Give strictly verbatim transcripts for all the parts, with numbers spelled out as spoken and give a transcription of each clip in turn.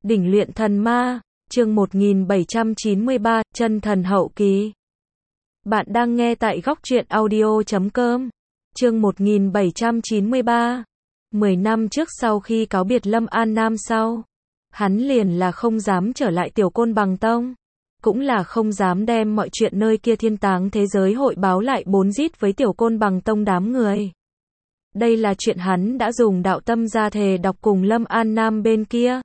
Đỉnh luyện thần ma, chương một nghìn bảy trăm chín mươi ba, chân thần hậu kỳ. Bạn đang nghe tại góc truyện audio chấm com. Chương một nghìn bảy trăm chín mươi ba. Mười năm trước sau khi cáo biệt Lâm An Nam sau, hắn liền là không dám trở lại Tiểu Côn Bằng Tông, cũng là không dám đem mọi chuyện nơi kia Thiên Táng thế giới hội báo lại bốn rít với Tiểu Côn Bằng Tông đám người. Đây là chuyện hắn đã dùng đạo tâm ra thề đọc cùng Lâm An Nam bên kia.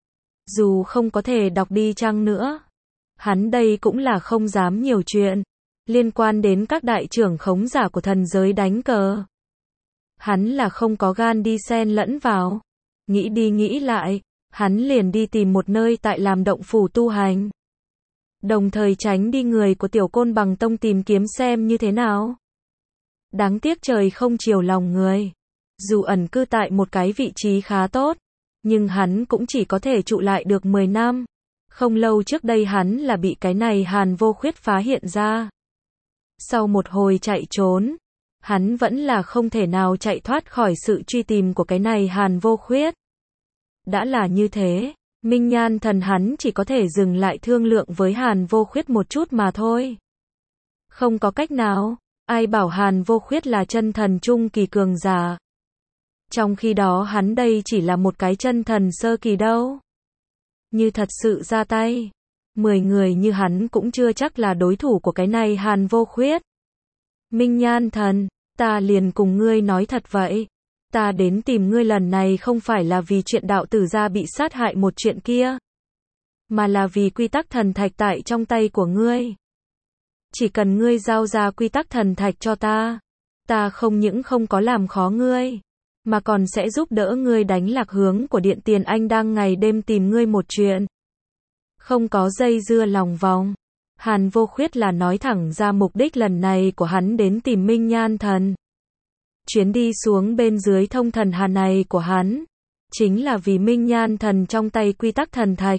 Dù không có thể đọc đi chăng nữa, hắn đây cũng là không dám nhiều chuyện liên quan đến các đại trưởng khống giả của thần giới đánh cờ. Hắn là không có gan đi xen lẫn vào. Nghĩ đi nghĩ lại, hắn liền đi tìm một nơi tại làm động phủ tu hành. Đồng thời tránh đi người của Tiểu Côn Bằng Tông tìm kiếm xem như thế nào. Đáng tiếc trời không chiều lòng người. Dù ẩn cư tại một cái vị trí khá tốt, nhưng hắn cũng chỉ có thể trụ lại được mười năm. Không lâu trước đây hắn là bị cái này Hàn Vô Khuyết phá hiện ra. Sau một hồi chạy trốn, hắn vẫn là không thể nào chạy thoát khỏi sự truy tìm của cái này Hàn Vô Khuyết. Đã là như thế, Minh Nhan Thần hắn chỉ có thể dừng lại thương lượng với Hàn Vô Khuyết một chút mà thôi. Không có cách nào, ai bảo Hàn Vô Khuyết là chân thần trung kỳ cường giả. Trong khi đó hắn đây chỉ là một cái chân thần sơ kỳ đâu. Như thật sự ra tay, mười người như hắn cũng chưa chắc là đối thủ của cái này Hàn Vô Khuyết. Minh Nhan Thần, ta liền cùng ngươi nói thật vậy. Ta đến tìm ngươi lần này không phải là vì chuyện đạo tử gia bị sát hại một chuyện kia, mà là vì quy tắc thần thạch tại trong tay của ngươi. Chỉ cần ngươi giao ra quy tắc thần thạch cho ta, ta không những không có làm khó ngươi, mà còn sẽ giúp đỡ ngươi đánh lạc hướng của Điện Tiền Anh đang ngày đêm tìm ngươi một chuyện. Không có dây dưa lòng vòng. Hàn Vô Khuyết là nói thẳng ra mục đích lần này của hắn đến tìm Minh Nhan Thần. Chuyến đi xuống bên dưới thông thần hà này của hắn, chính là vì Minh Nhan Thần trong tay quy tắc thần thạch.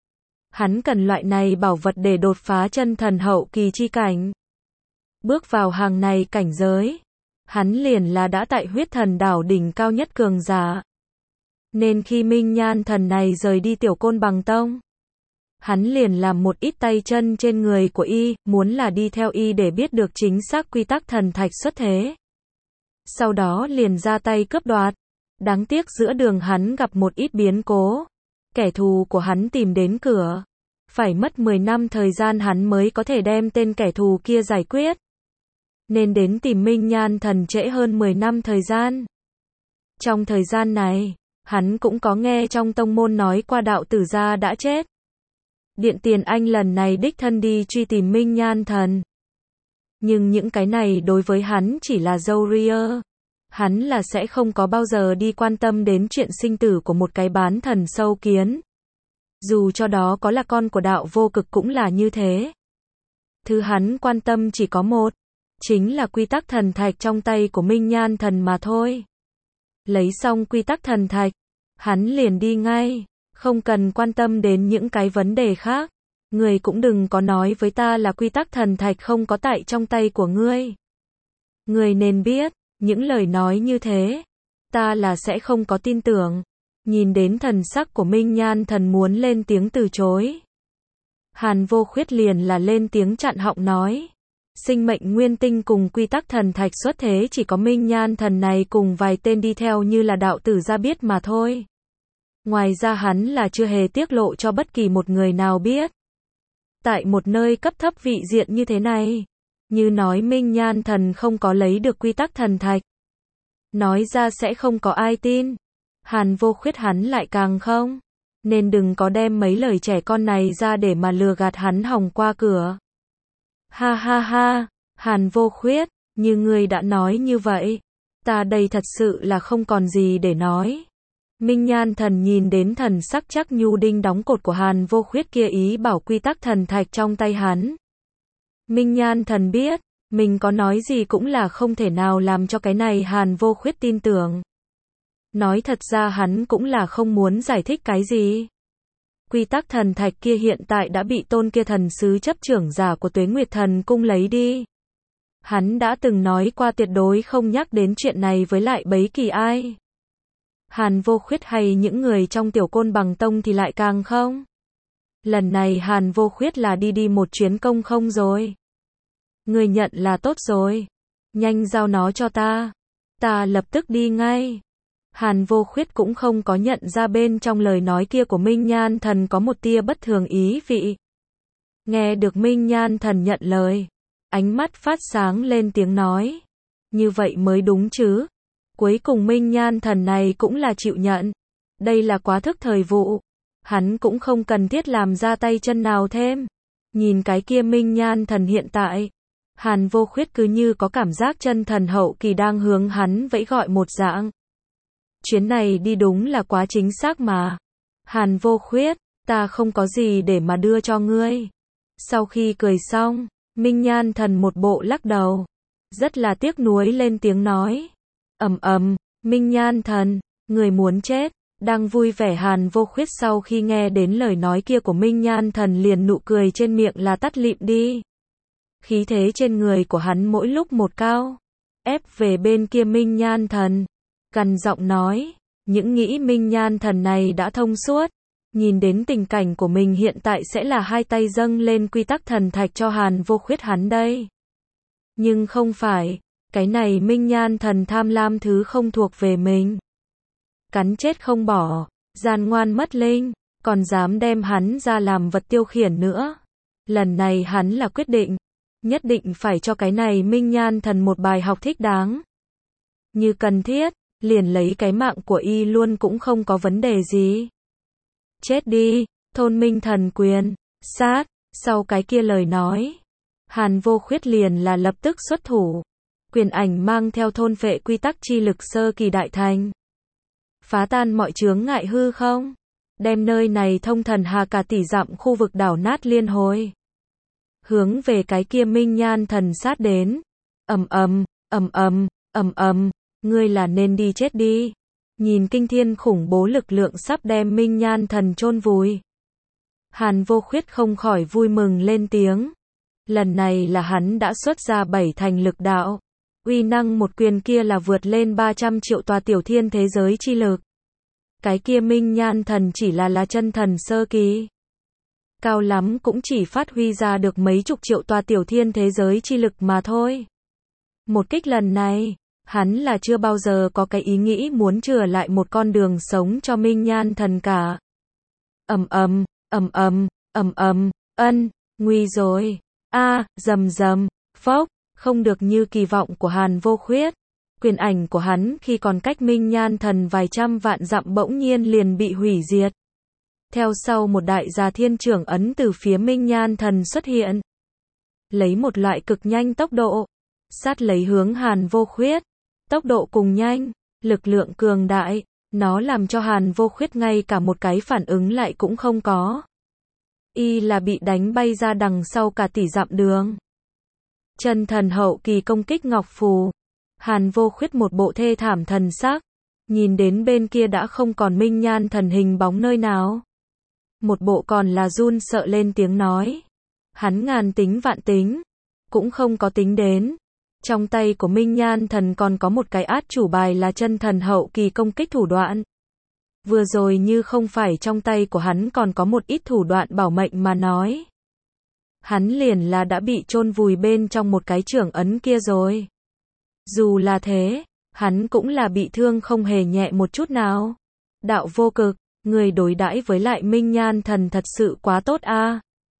Hắn cần loại này bảo vật để đột phá chân thần hậu kỳ chi cảnh. Bước vào hàng này cảnh giới, hắn liền là đã tại huyết thần đảo đỉnh cao nhất cường giả. Nên khi Minh Nhan Thần này rời đi Tiểu Côn Bằng Tông, hắn liền làm một ít tay chân trên người của y, muốn là đi theo y để biết được chính xác quy tắc thần thạch xuất thế. Sau đó liền ra tay cướp đoạt. Đáng tiếc giữa đường hắn gặp một ít biến cố. Kẻ thù của hắn tìm đến cửa. Phải mất mười năm thời gian hắn mới có thể đem tên kẻ thù kia giải quyết. Nên đến tìm Minh Nhan Thần trễ hơn mười năm thời gian. Trong thời gian này, hắn cũng có nghe trong tông môn nói qua đạo tử gia đã chết. Điện Tiền Anh lần này đích thân đi truy tìm Minh Nhan Thần. Nhưng những cái này đối với hắn chỉ là râu ria. Hắn là sẽ không có bao giờ đi quan tâm đến chuyện sinh tử của một cái bán thần sâu kiến. Dù cho đó có là con của đạo vô cực cũng là như thế. Thứ hắn quan tâm chỉ có một, chính là quy tắc thần thạch trong tay của Minh Nhan Thần mà thôi. Lấy xong quy tắc thần thạch, hắn liền đi ngay, không cần quan tâm đến những cái vấn đề khác. Người cũng đừng có nói với ta là quy tắc thần thạch không có tại trong tay của ngươi. Người nên biết, những lời nói như thế, ta là sẽ không có tin tưởng. Nhìn đến thần sắc của Minh Nhan Thần muốn lên tiếng từ chối, Hàn Vô Khuyết liền là lên tiếng chặn họng nói. Sinh mệnh nguyên tinh cùng quy tắc thần thạch xuất thế chỉ có Minh Nhan Thần này cùng vài tên đi theo như là đạo tử gia biết mà thôi. Ngoài ra hắn là chưa hề tiết lộ cho bất kỳ một người nào biết. Tại một nơi cấp thấp vị diện như thế này, như nói Minh Nhan Thần không có lấy được quy tắc thần thạch, nói ra sẽ không có ai tin. Hàn Vô Khuyết hắn lại càng không. Nên đừng có đem mấy lời trẻ con này ra để mà lừa gạt hắn hòng qua cửa. Ha ha ha, Hàn Vô Khuyết, như ngươi đã nói như vậy, ta đây thật sự là không còn gì để nói. Minh Nhan Thần nhìn đến thần sắc chắc nhu đinh đóng cột của Hàn Vô Khuyết kia ý bảo quy tắc thần thạch trong tay hắn. Minh Nhan Thần biết, mình có nói gì cũng là không thể nào làm cho cái này Hàn Vô Khuyết tin tưởng. Nói thật ra hắn cũng là không muốn giải thích cái gì. Quy tắc thần thạch kia hiện tại đã bị tôn kia thần sứ chấp trưởng giả của Tuế Nguyệt Thần Cung lấy đi. Hắn đã từng nói qua tuyệt đối không nhắc đến chuyện này với lại bấy kỳ ai. Hàn Vô Khuyết hay những người trong Tiểu Côn Bằng Tông thì lại càng không. Lần này Hàn Vô Khuyết là đi đi một chuyến công không rồi. Người nhận là tốt rồi. Nhanh giao nó cho ta. Ta lập tức đi ngay. Hàn Vô Khuyết cũng không có nhận ra bên trong lời nói kia của Minh Nhan Thần có một tia bất thường ý vị. Nghe được Minh Nhan Thần nhận lời, ánh mắt phát sáng lên tiếng nói. Như vậy mới đúng chứ. Cuối cùng Minh Nhan Thần này cũng là chịu nhận. Đây là quá thức thời vụ. Hắn cũng không cần thiết làm ra tay chân nào thêm. Nhìn cái kia Minh Nhan Thần hiện tại, Hàn Vô Khuyết cứ như có cảm giác chân thần hậu kỳ đang hướng hắn vẫy gọi một dạng. Chuyến này đi đúng là quá chính xác mà. Hàn Vô Khuyết, ta không có gì để mà đưa cho ngươi. Sau khi cười xong, Minh Nhan Thần một bộ lắc đầu, rất là tiếc nuối lên tiếng nói. Ầm ầm, Minh Nhan Thần, người muốn chết. Đang vui vẻ Hàn Vô Khuyết sau khi nghe đến lời nói kia của Minh Nhan Thần liền nụ cười trên miệng là tắt lịm đi. Khí thế trên người của hắn mỗi lúc một cao, ép về bên kia Minh Nhan Thần, gằn giọng nói, những nghĩ Minh Nhan Thần này đã thông suốt, nhìn đến tình cảnh của mình hiện tại sẽ là hai tay dâng lên quy tắc thần thạch cho Hàn Vô Khuyết hắn đây. Nhưng không phải, cái này Minh Nhan Thần tham lam thứ không thuộc về mình. Cắn chết không bỏ, gian ngoan mất linh, còn dám đem hắn ra làm vật tiêu khiển nữa. Lần này hắn là quyết định, nhất định phải cho cái này Minh Nhan Thần một bài học thích đáng. Như cần thiết, liền lấy cái mạng của y luôn cũng không có vấn đề gì. Chết đi, thôn Minh Thần quyền, sát, sau cái kia lời nói. Hàn Vô Khuyết liền là lập tức xuất thủ. Quyền ảnh mang theo thôn phệ quy tắc chi lực sơ kỳ đại thành. Phá tan mọi chướng ngại hư không? Đem nơi này thông thần hà cả tỷ dặm khu vực đảo nát liên hồi. Hướng về cái kia Minh Nhan Thần sát đến. Ầm ầm, ầm ầm, ầm ầm, ngươi là nên đi chết đi. Nhìn kinh thiên khủng bố lực lượng sắp đem Minh Nhan Thần chôn vùi. Hàn Vô Khuyết không khỏi vui mừng lên tiếng. Lần này là hắn đã xuất ra bảy thành lực đạo. Uy năng một quyền kia là vượt lên ba trăm triệu tòa tiểu thiên thế giới chi lực. Cái kia Minh Nhan Thần chỉ là là chân thần sơ kỳ. Cao lắm cũng chỉ phát huy ra được mấy chục triệu tòa tiểu thiên thế giới chi lực mà thôi. Một kích lần này, hắn là chưa bao giờ có cái ý nghĩ muốn chừa lại một con đường sống cho Minh Nhan Thần cả. Ầm ầm, ầm ầm, ầm ầm, ân, nguy rồi. A, rầm rầm, phốc. Không được như kỳ vọng của Hàn Vô Khuyết. Quyền ảnh của hắn khi còn cách Minh Nhan Thần vài trăm vạn dặm bỗng nhiên liền bị hủy diệt. Theo sau một đại gia thiên trưởng ấn từ phía Minh Nhan Thần xuất hiện. Lấy một loại cực nhanh tốc độ. Sát lấy hướng Hàn Vô Khuyết. Tốc độ cùng nhanh, lực lượng cường đại. Nó làm cho Hàn Vô Khuyết ngay cả một cái phản ứng lại cũng không có. Y là bị đánh bay ra đằng sau cả tỷ dặm đường. Chân thần hậu kỳ công kích Ngọc Phù. Hàn Vô Khuyết một bộ thê thảm thần sắc. Nhìn đến bên kia đã không còn Minh Nhan Thần hình bóng nơi nào. Một bộ còn là run sợ lên tiếng nói. Hắn ngàn tính vạn tính. Cũng không có tính đến. Trong tay của Minh Nhan Thần còn có một cái át chủ bài là chân thần hậu kỳ công kích thủ đoạn. Vừa rồi như không phải trong tay của hắn còn có một ít thủ đoạn bảo mệnh mà nói. Hắn liền là đã bị chôn vùi bên trong một cái trưởng ấn kia rồi. Dù là thế, hắn cũng là bị thương không hề nhẹ một chút nào. Đạo Vô Cực, người đối đãi với lại Minh Nhan Thần thật sự quá tốt a.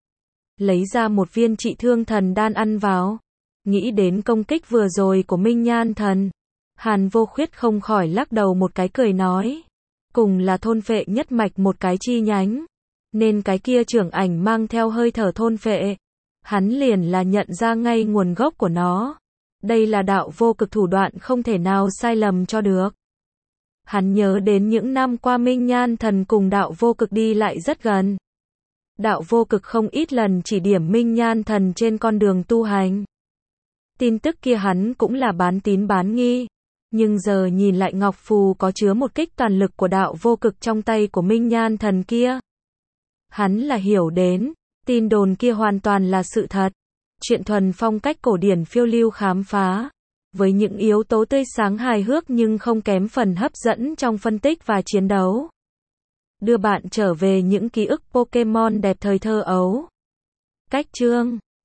Lấy ra một viên trị thương thần đan ăn vào. Nghĩ đến công kích vừa rồi của Minh Nhan Thần. Hàn Vô Khuyết không khỏi lắc đầu một cái cười nói. Cùng là thôn phệ nhất mạch một cái chi nhánh. Nên cái kia trưởng ảnh mang theo hơi thở thôn phệ. Hắn liền là nhận ra ngay nguồn gốc của nó. Đây là đạo vô cực thủ đoạn không thể nào sai lầm cho được. Hắn nhớ đến những năm qua Minh Nhan Thần cùng đạo vô cực đi lại rất gần. Đạo vô cực không ít lần chỉ điểm Minh Nhan Thần trên con đường tu hành. Tin tức kia hắn cũng là bán tín bán nghi. Nhưng giờ nhìn lại Ngọc Phù có chứa một kích toàn lực của đạo vô cực trong tay của Minh Nhan Thần kia. Hắn là hiểu đến, tin đồn kia hoàn toàn là sự thật. Chuyện thuần phong cách cổ điển phiêu lưu khám phá. với những yếu tố tươi sáng hài hước nhưng không kém phần hấp dẫn trong phân tích và chiến đấu. Đưa bạn trở về những ký ức Pokémon đẹp thời thơ ấu. Cách chương